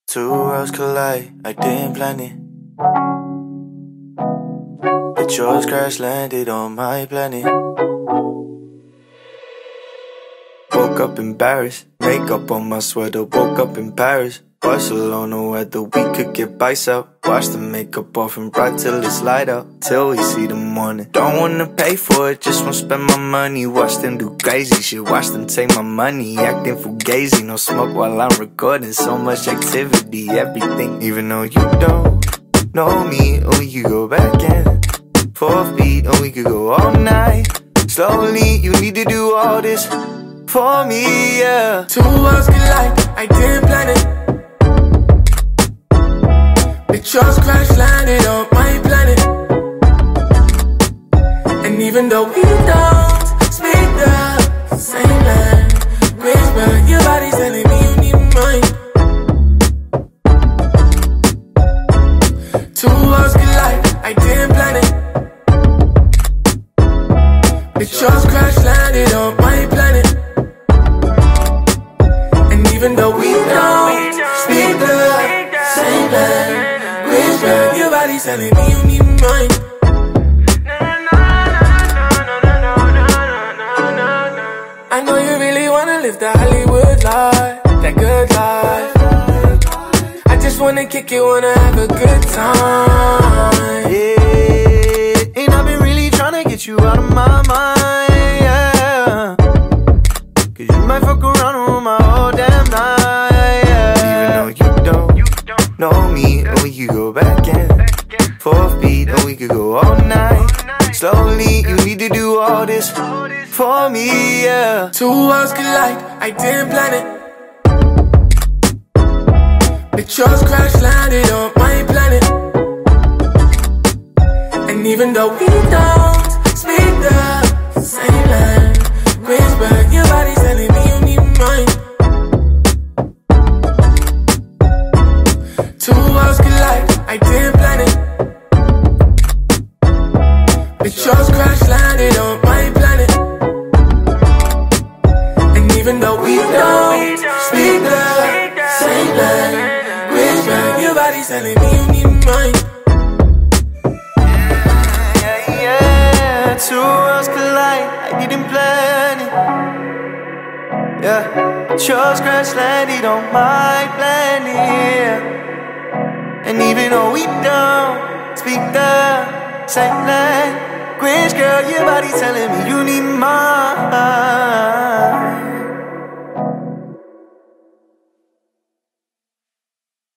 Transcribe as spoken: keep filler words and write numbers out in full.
Two worlds collide, I didn't plan it. But yours crash landed on my planet. Woke up embarrassed, makeup on my sweater. Woke up in Paris, Barcelona weather. We could get bikes out, wash the makeup off and ride till it's light out, till we see the morning. Don't wanna pay for it, just wanna spend my money. Watch them do crazy shit, watch them take my money. Acting fugazi, no smoke while I'm recording. So much activity, everything. Even though you don't know me, and we could go back and forth beat, and we could go all night. Slowly, you need to do all this for me, yeah. Two worlds collide, I didn't plan it. Bitch, yours crash landed on my planet. And even though we don't speak the same language, but your body's telling me you need mine. Two worlds collide, I didn't plan it. Bitch, yours crash landed on my planet. Even though we don't speak the same language, girl, your body's telling me you need mine. I know you really wanna live the Hollywood life, that good life. I just wanna kick it, wanna have a good time. Yeah, and I've been really tryna get you out of my mind, yeah. Cause you might fuck around and ruin my whole damn night, yeah. Even though you don't know me, and we could go back and forth beat, and we could go all night. Slowly, you need to do all this for me, yeah. Two worlds collide, I didn't plan it. Bitch, yours crash landed on my planet. And even though we don't speak the same language, but your body's telling me you need mine. Two worlds collide, I didn't plan it. Bitch, yours crash landed on my planet. And even though we don't speak the same language, girl, your body's telling me you need mine. Yeah, yeah, two worlds collide, I didn't plan it. Yeah, yours crash landed on my planet, yeah. And even though we don't speak the same language, girl, your body telling me you need mine.